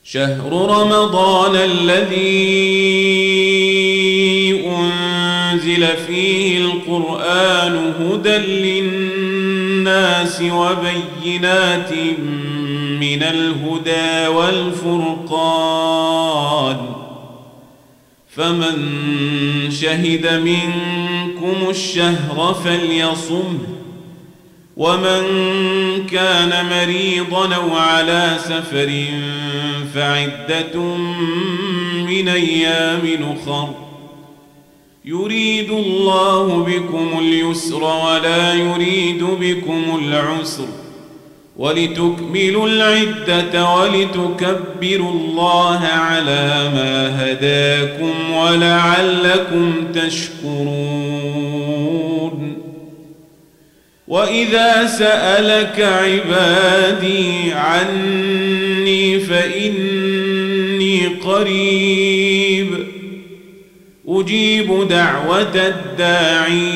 شهر رمضان الذي أنزل فيه القرآن هدى للناس وبينات من الهدى والفرقان فمن شهد منكم الشهر فليصمه ومن كان مريضا أو على سفر فعدة من أيام أخر يريد الله بكم اليسر ولا يريد بكم العسر ولتكملوا العدة ولتكبروا الله على ما هداكم ولعلكم تشكرون وإذا سألك عبادي عني فإني قريب أجيب دعوة الداعي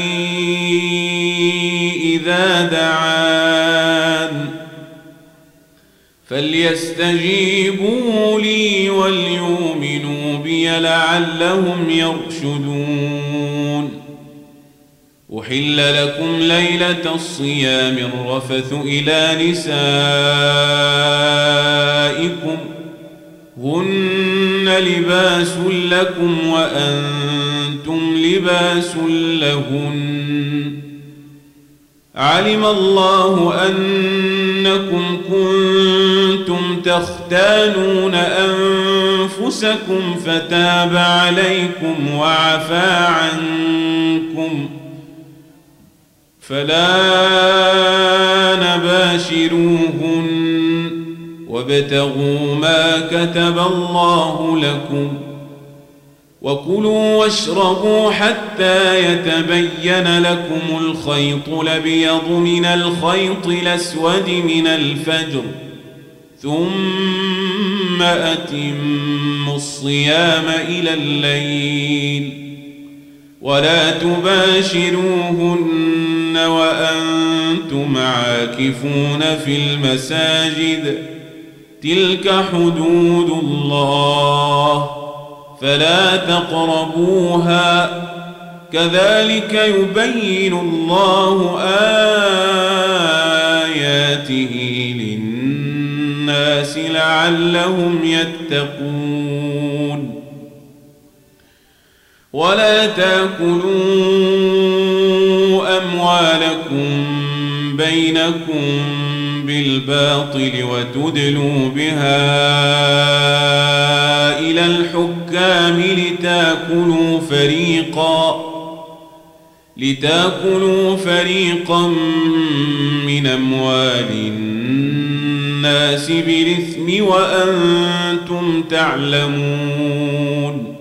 إذا دعان فليستجيبوا لي وليؤمنوا بي لعلهم يرشدون أحل لكم ليلة الصيام الرفث إلى نسائكم هن لباس لكم وأنتم لباس لهن علم الله أنكم كنتم تختانون أنفسكم فتاب عليكم وعفى عنكم فلا نباشروهن وابتغوا ما كتب الله لكم وكلوا واشربوا حتى يتبين لكم الخيط الأبيض من الخيط الأسود من الفجر ثم أتموا الصيام إلى الليل ولا تباشروهن وأنتم عاكفون في المساجد تلك حدود الله فلا تقربوها كذلك يبين الله آياته للناس لعلهم يتقون ولا تأكلوا أموالكم بينكم بالباطل وتدلوا بها إلى الحكام لتأكلوا فريقا من أموال الناس بالإثم وأنتم تعلمون